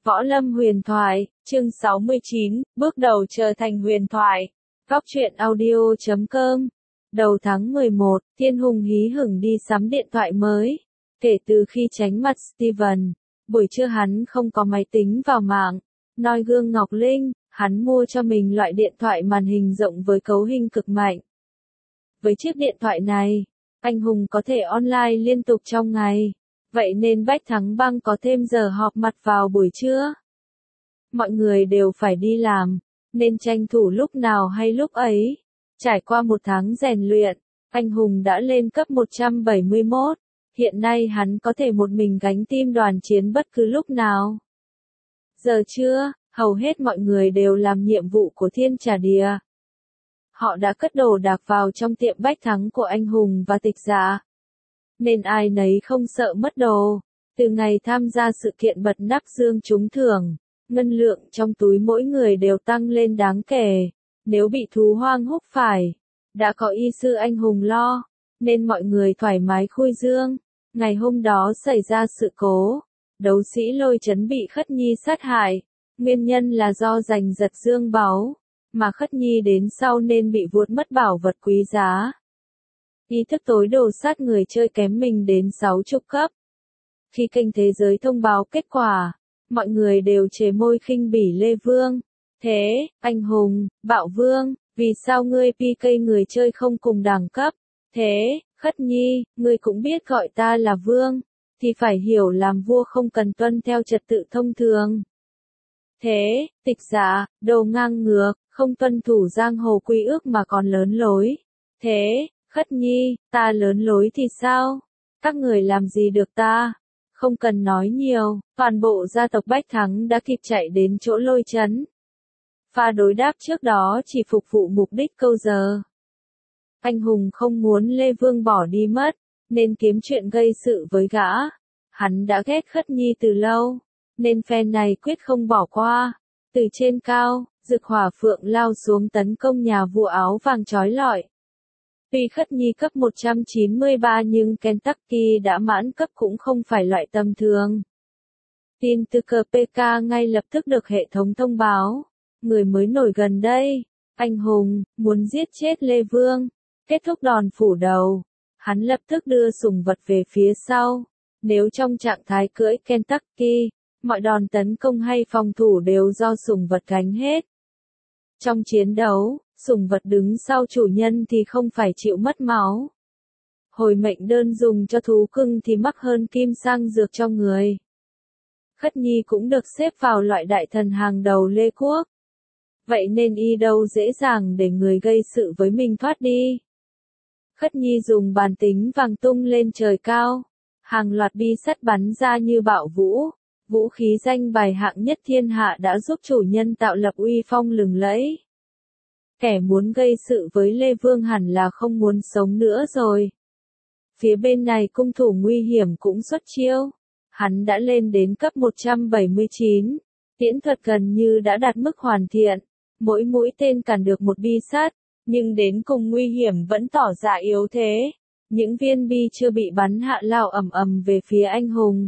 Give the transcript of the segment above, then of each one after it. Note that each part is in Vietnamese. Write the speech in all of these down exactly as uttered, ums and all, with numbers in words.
Võ Lâm huyền thoại, chương sáu mươi chín, bước đầu trở thành huyền thoại. Góc truyện audio chấm com. Đầu tháng mười một, Thiên Hùng hí hửng đi sắm điện thoại mới. Kể từ khi tránh mặt Steven, buổi trưa hắn không có máy tính vào mạng. Noi gương Ngọc Linh, hắn mua cho mình loại điện thoại màn hình rộng với cấu hình cực mạnh. Với chiếc điện thoại này, anh Hùng có thể online liên tục trong ngày. Vậy nên Bách Thắng Băng có thêm giờ họp mặt vào buổi trưa. Mọi người đều phải đi làm, nên tranh thủ lúc nào hay lúc ấy. Trải qua một tháng rèn luyện, anh Hùng đã lên cấp một trăm bảy mươi mốt. Hiện nay hắn có thể một mình gánh team đoàn chiến bất cứ lúc nào. Giờ trưa, hầu hết mọi người đều làm nhiệm vụ của Thiên Trà Đìa. Họ đã cất đồ đạc vào trong tiệm Bách Thắng của anh Hùng và Tịch Dạ. Nên ai nấy không sợ mất đồ. Từ ngày tham gia sự kiện bật nắp dương trúng thưởng, ngân lượng trong túi mỗi người đều tăng lên đáng kể. Nếu bị thú hoang húc phải, đã có y sư anh Hùng lo, nên mọi người thoải mái khui dương. Ngày hôm đó xảy ra sự cố, đấu sĩ Lôi Chấn bị Khất Nhi sát hại. Nguyên nhân là do giành giật dương báu, mà Khất Nhi đến sau nên bị vuốt mất bảo vật quý giá. Ý thức tối đồ sát người chơi kém mình đến sáu mươi cấp. Khi kênh thế giới thông báo kết quả, mọi người đều chế môi khinh bỉ Lê Vương. Thế, anh Hùng, Bạo Vương, vì sao ngươi pê ca người chơi không cùng đẳng cấp? Thế, Khất Nhi, ngươi cũng biết gọi ta là Vương, thì phải hiểu làm vua không cần tuân theo trật tự thông thường. Thế, Tịch Dạ, đồ ngang ngược, không tuân thủ giang hồ quy ước mà còn lớn lối. Thế, Khất Nhi, ta lớn lối thì sao? Các người làm gì được ta? Không cần nói nhiều, toàn bộ gia tộc Bách Thắng đã kịp chạy đến chỗ Lôi Chấn. Pha đối đáp trước đó chỉ phục vụ mục đích câu giờ. Anh Hùng không muốn Lê Vương bỏ đi mất, nên kiếm chuyện gây sự với gã. Hắn đã ghét Khất Nhi từ lâu, nên phe này quyết không bỏ qua. Từ trên cao, Dực Hỏa Phượng lao xuống tấn công nhà vua áo vàng chói lọi. Tuy Khất Nhi cấp một trăm chín mươi ba nhưng Kentucky đã mãn cấp cũng không phải loại tầm thường. Tin từ cờ pê ca ngay lập tức được hệ thống thông báo. Người mới nổi gần đây, anh Hùng, muốn giết chết Lê Vương. Kết thúc đòn phủ đầu, hắn lập tức đưa sủng vật về phía sau. Nếu trong trạng thái cưỡi Kentucky, mọi đòn tấn công hay phòng thủ đều do sủng vật gánh hết. Trong chiến đấu, sủng vật đứng sau chủ nhân thì không phải chịu mất máu. Hồi mệnh đơn dùng cho thú cưng thì mắc hơn kim sang dược cho người. Khất Nhi cũng được xếp vào loại đại thần hàng đầu Lê Quốc. Vậy nên y đâu dễ dàng để người gây sự với mình thoát đi. Khất Nhi dùng bàn tính vàng tung lên trời cao. Hàng loạt bi sắt bắn ra như bạo vũ. Vũ khí danh bài hạng nhất thiên hạ đã giúp chủ nhân tạo lập uy phong lừng lẫy. Kẻ muốn gây sự với Lê Vương hẳn là không muốn sống nữa rồi. Phía bên này cung thủ nguy hiểm cũng xuất chiêu. Hắn đã lên đến cấp một trăm bảy mươi chín. Tiễn thuật gần như đã đạt mức hoàn thiện. Mỗi mũi tên cản được một bi sắt, nhưng đến cùng nguy hiểm vẫn tỏ ra yếu thế. Những viên bi chưa bị bắn hạ lao ầm ầm về phía anh Hùng.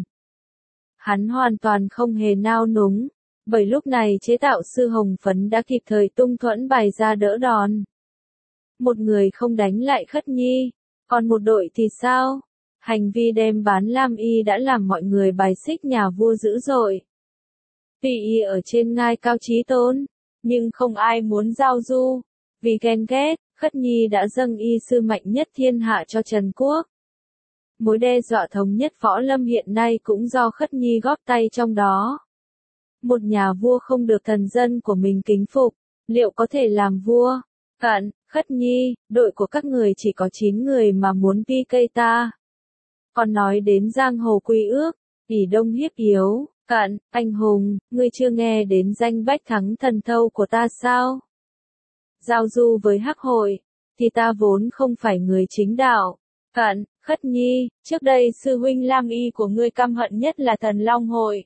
Hắn hoàn toàn không hề nao núng, bởi lúc này chế tạo sư Hồng Phấn đã kịp thời tung thuẫn bày ra đỡ đòn. Một người không đánh lại Khất Nhi, còn một đội thì sao? Hành vi đem bán lam y đã làm mọi người bài xích nhà vua dữ dội. Tuy y ở trên ngai cao chí tôn, nhưng không ai muốn giao du. Vì ghen ghét, Khất Nhi đã dâng y sư mạnh nhất thiên hạ cho Trần Quốc. Mối đe dọa thống nhất võ lâm hiện nay cũng do Khất Nhi góp tay trong đó. Một nhà vua không được thần dân của mình kính phục, liệu có thể làm vua? Cận, Khất Nhi, đội của các người chỉ có chín người mà muốn pê ca ta. Còn nói đến giang hồ quy ước, ỷ đông hiếp yếu. Cận, anh Hùng, ngươi chưa nghe đến danh Bách Thắng thần thâu của ta sao? Giao du với Hắc Hội, thì ta vốn không phải người chính đạo. Cận, Khất Nhi, trước đây sư huynh Lam Y của ngươi căm hận nhất là Thần Long Hội.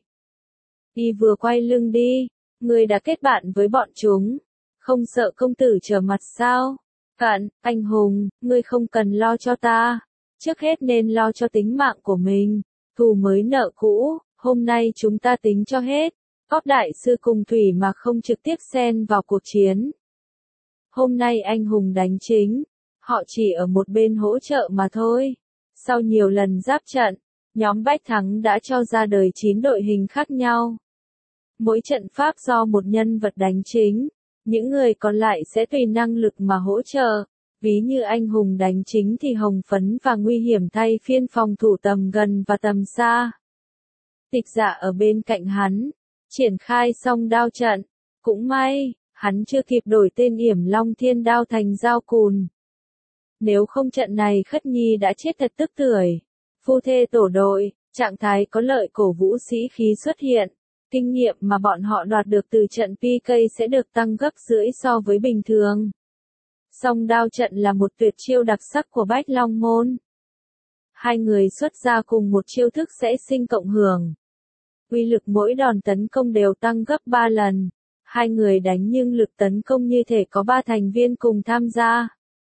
Y vừa quay lưng đi, ngươi đã kết bạn với bọn chúng, không sợ công tử trở mặt sao? Cận, anh Hùng, ngươi không cần lo cho ta, trước hết nên lo cho tính mạng của mình. Thù mới nợ cũ, hôm nay chúng ta tính cho hết. Cóc đại sư cùng Thủy Mạc không trực tiếp xen vào cuộc chiến. Hôm nay anh hùng đánh chính, họ chỉ ở một bên hỗ trợ mà thôi. Sau nhiều lần giáp trận, nhóm Bách Thắng đã cho ra đời chín đội hình khác nhau. Mỗi trận pháp do một nhân vật đánh chính, những người còn lại sẽ tùy năng lực mà hỗ trợ. Ví như anh hùng đánh chính thì hồng phấn và nguy hiểm thay phiên phòng thủ tầm gần và tầm xa. Tịch Dạ ở bên cạnh hắn, triển khai xong đao trận. Cũng may, hắn chưa kịp đổi tên Yểm Long Thiên Đao thành Dao Cùn. Nếu không trận này Khất Nhi đã chết thật tức tưởi. Phu thê tổ đội, trạng thái có lợi cổ vũ sĩ khí xuất hiện. Kinh nghiệm mà bọn họ đoạt được từ trận pê ca sẽ được tăng gấp rưỡi so với bình thường. Song đao trận là một tuyệt chiêu đặc sắc của Bách Long Môn. Hai người xuất ra cùng một chiêu thức sẽ sinh cộng hưởng. Uy lực mỗi đòn tấn công đều tăng gấp ba lần. Hai người đánh nhưng lực tấn công như thể có ba thành viên cùng tham gia.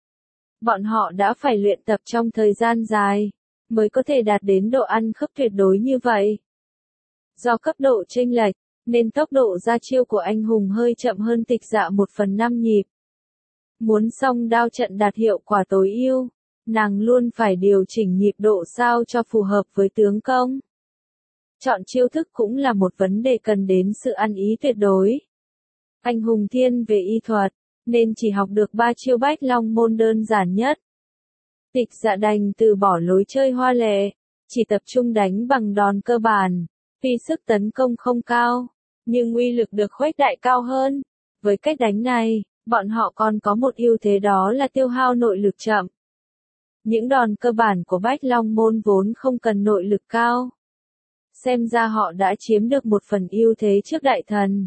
Bọn họ đã phải luyện tập trong thời gian dài, mới có thể đạt đến độ ăn khớp tuyệt đối như vậy. Do cấp độ chênh lệch, nên tốc độ ra chiêu của anh hùng hơi chậm hơn Tịch Dạ một phần năm nhịp. Muốn song đao trận đạt hiệu quả tối ưu, nàng luôn phải điều chỉnh nhịp độ sao cho phù hợp với tướng công. Chọn chiêu thức cũng là một vấn đề cần đến sự ăn ý tuyệt đối. Anh hùng thiên về y thuật, nên chỉ học được ba chiêu Bách Long Môn đơn giản nhất. Tịch Dạ đành từ bỏ lối chơi hoa lệ, chỉ tập trung đánh bằng đòn cơ bản. Tuy sức tấn công không cao, nhưng uy lực được khuếch đại cao hơn. Với cách đánh này, bọn họ còn có một ưu thế đó là tiêu hao nội lực chậm. Những đòn cơ bản của Bách Long Môn vốn không cần nội lực cao. Xem ra họ đã chiếm được một phần ưu thế trước đại thần.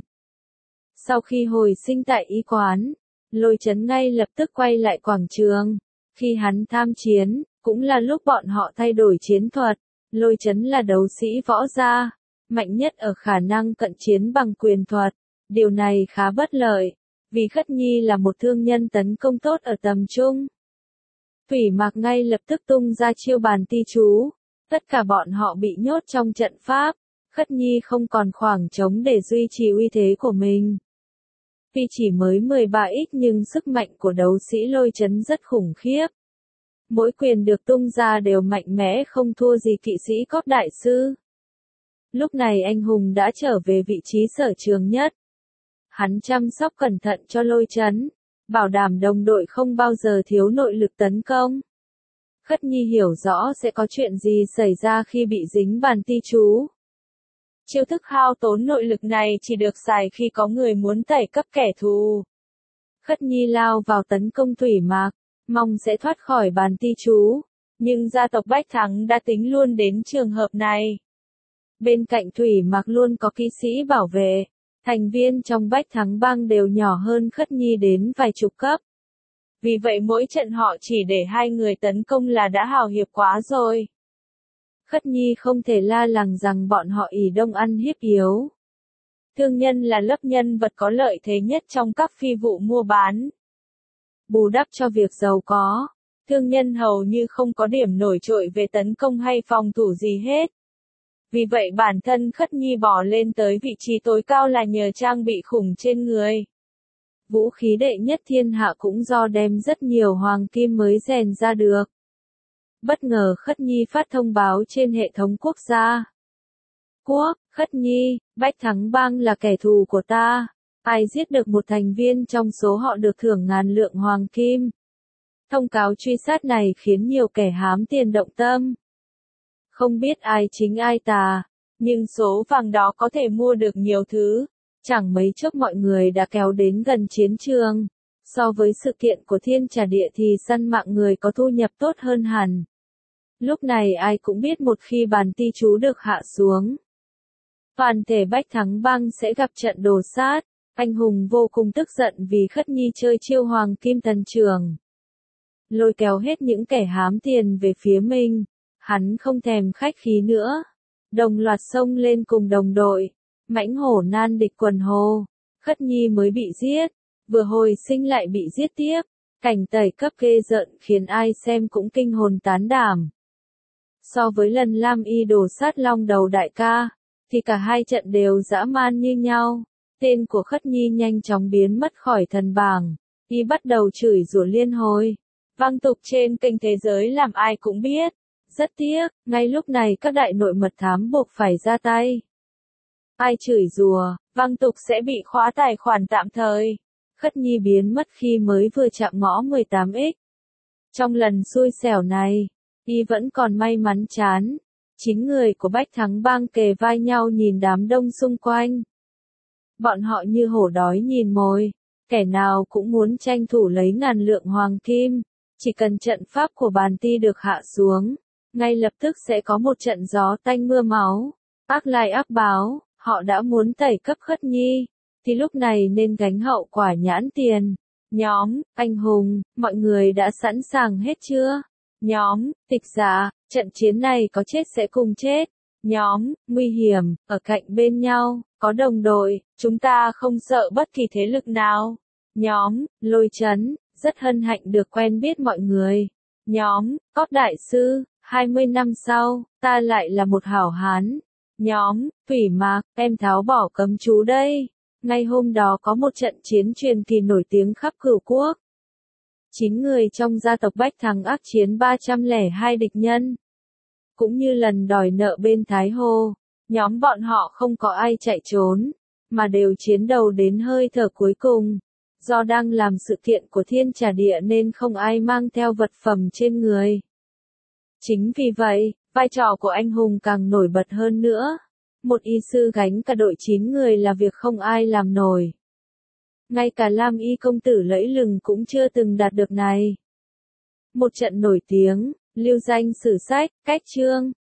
Sau khi hồi sinh tại y quán, Lôi Chấn ngay lập tức quay lại quảng trường. Khi hắn tham chiến, cũng là lúc bọn họ thay đổi chiến thuật. Lôi Chấn là đấu sĩ võ gia, mạnh nhất ở khả năng cận chiến bằng quyền thuật. Điều này khá bất lợi, vì Khất Nhi là một thương nhân tấn công tốt ở tầm trung. Thủy Mạc ngay lập tức tung ra chiêu bàn ti chú. Tất cả bọn họ bị nhốt trong trận pháp. Khất Nhi không còn khoảng trống để duy trì uy thế của mình. Tuy chỉ mới mười ba x nhưng sức mạnh của đấu sĩ Lôi Chấn rất khủng khiếp. Mỗi quyền được tung ra đều mạnh mẽ không thua gì kỵ sĩ Cóc đại sư. Lúc này anh hùng đã trở về vị trí sở trường nhất. Hắn chăm sóc cẩn thận cho Lôi Chấn, bảo đảm đồng đội không bao giờ thiếu nội lực tấn công. Khất Nhi hiểu rõ sẽ có chuyện gì xảy ra khi bị dính bàn ti chú. Chiêu thức hao tốn nội lực này chỉ được xài khi có người muốn tẩy cấp kẻ thù. Khất Nhi lao vào tấn công Thủy Mạc, mong sẽ thoát khỏi bàn ti chú, nhưng gia tộc Bách Thắng đã tính luôn đến trường hợp này. Bên cạnh Thủy Mạc luôn có kỵ sĩ bảo vệ, thành viên trong Bách Thắng bang đều nhỏ hơn Khất Nhi đến vài chục cấp. Vì vậy mỗi trận họ chỉ để hai người tấn công là đã hào hiệp quá rồi. Khất Nhi không thể la làng rằng bọn họ ỷ đông ăn hiếp yếu. Thương nhân là lớp nhân vật có lợi thế nhất trong các phi vụ mua bán. Bù đắp cho việc giàu có, thương nhân hầu như không có điểm nổi trội về tấn công hay phòng thủ gì hết. Vì vậy bản thân Khất Nhi bỏ lên tới vị trí tối cao là nhờ trang bị khủng trên người. Vũ khí đệ nhất thiên hạ cũng do đem rất nhiều hoàng kim mới rèn ra được. Bất ngờ Khất Nhi phát thông báo trên hệ thống quốc gia. Quốc, Khất Nhi, Bách Thắng bang là kẻ thù của ta. Ai giết được một thành viên trong số họ được thưởng ngàn lượng hoàng kim. Thông cáo truy sát này khiến nhiều kẻ hám tiền động tâm. Không biết ai chính ai tà, nhưng số vàng đó có thể mua được nhiều thứ. Chẳng mấy chốc mọi người đã kéo đến gần chiến trường. So với sự kiện của Thiên Trà Địa thì săn mạng người có thu nhập tốt hơn hẳn. Lúc này ai cũng biết một khi bàn ti chú được hạ xuống, toàn thể Bách Thắng bang sẽ gặp trận đồ sát. Anh hùng vô cùng tức giận vì Khất Nhi chơi chiêu hoàng kim thần trường. Lôi kéo hết những kẻ hám tiền về phía mình. Hắn không thèm khách khí nữa. Đồng loạt xông lên cùng đồng đội. Mãnh hổ nan địch quần hồ. Khất Nhi mới bị giết. Vừa hồi sinh lại bị giết tiếp. Cảnh tẩy cấp ghê rợn khiến ai xem cũng kinh hồn tán đảm. So với lần Lam Y đồ sát long đầu đại ca, thì cả hai trận đều dã man như nhau. Tên của Khất Nhi nhanh chóng biến mất khỏi thần bảng, y bắt đầu chửi rủa liên hồi, vang tục trên kênh thế giới làm ai cũng biết. Rất tiếc, ngay lúc này các đại nội mật thám buộc phải ra tay. Ai chửi rủa, vang tục sẽ bị khóa tài khoản tạm thời. Khất Nhi biến mất khi mới vừa chạm ngõ mười tám x. Trong lần xui xẻo này, y vẫn còn may mắn chán. Chín người của Bách Thắng Bang kề vai nhau nhìn đám đông xung quanh. Bọn họ như hổ đói nhìn mồi, kẻ nào cũng muốn tranh thủ lấy ngàn lượng hoàng kim. Chỉ cần trận pháp của bàn ti được hạ xuống, ngay lập tức sẽ có một trận gió tanh mưa máu. Ác lai ác báo, họ đã muốn tẩy cấp Khất Nhi, thì lúc này nên gánh hậu quả nhãn tiền. Nhóm, anh hùng, mọi người đã sẵn sàng hết chưa? Nhóm, Tịch Giả, trận chiến này có chết sẽ cùng chết. Nhóm, Nguy hiểm, ở cạnh bên nhau, có đồng đội, chúng ta không sợ bất kỳ thế lực nào. Nhóm, Lôi Chấn, rất hân hạnh được quen biết mọi người. Nhóm, Cót Đại Sư, hai mươi năm sau, ta lại là một hảo hán. Nhóm, Thủy Mạc, em tháo bỏ cấm chú đây. Ngay hôm đó có một trận chiến truyền kỳ nổi tiếng khắp cửu quốc. Chín người trong gia tộc Bách Thắng ác chiến ba trăm lẻ hai địch nhân. Cũng như lần đòi nợ bên Thái Hồ, nhóm bọn họ không có ai chạy trốn, mà đều chiến đấu đến hơi thở cuối cùng. Do đang làm sự kiện của Thiên Trà Địa nên không ai mang theo vật phẩm trên người. Chính vì vậy, vai trò của anh hùng càng nổi bật hơn nữa. Một y sư gánh cả đội chín người là việc không ai làm nổi. Ngay cả Lam Y công tử lẫy lừng cũng chưa từng đạt được này. Một trận nổi tiếng, lưu danh sử sách, cách chương.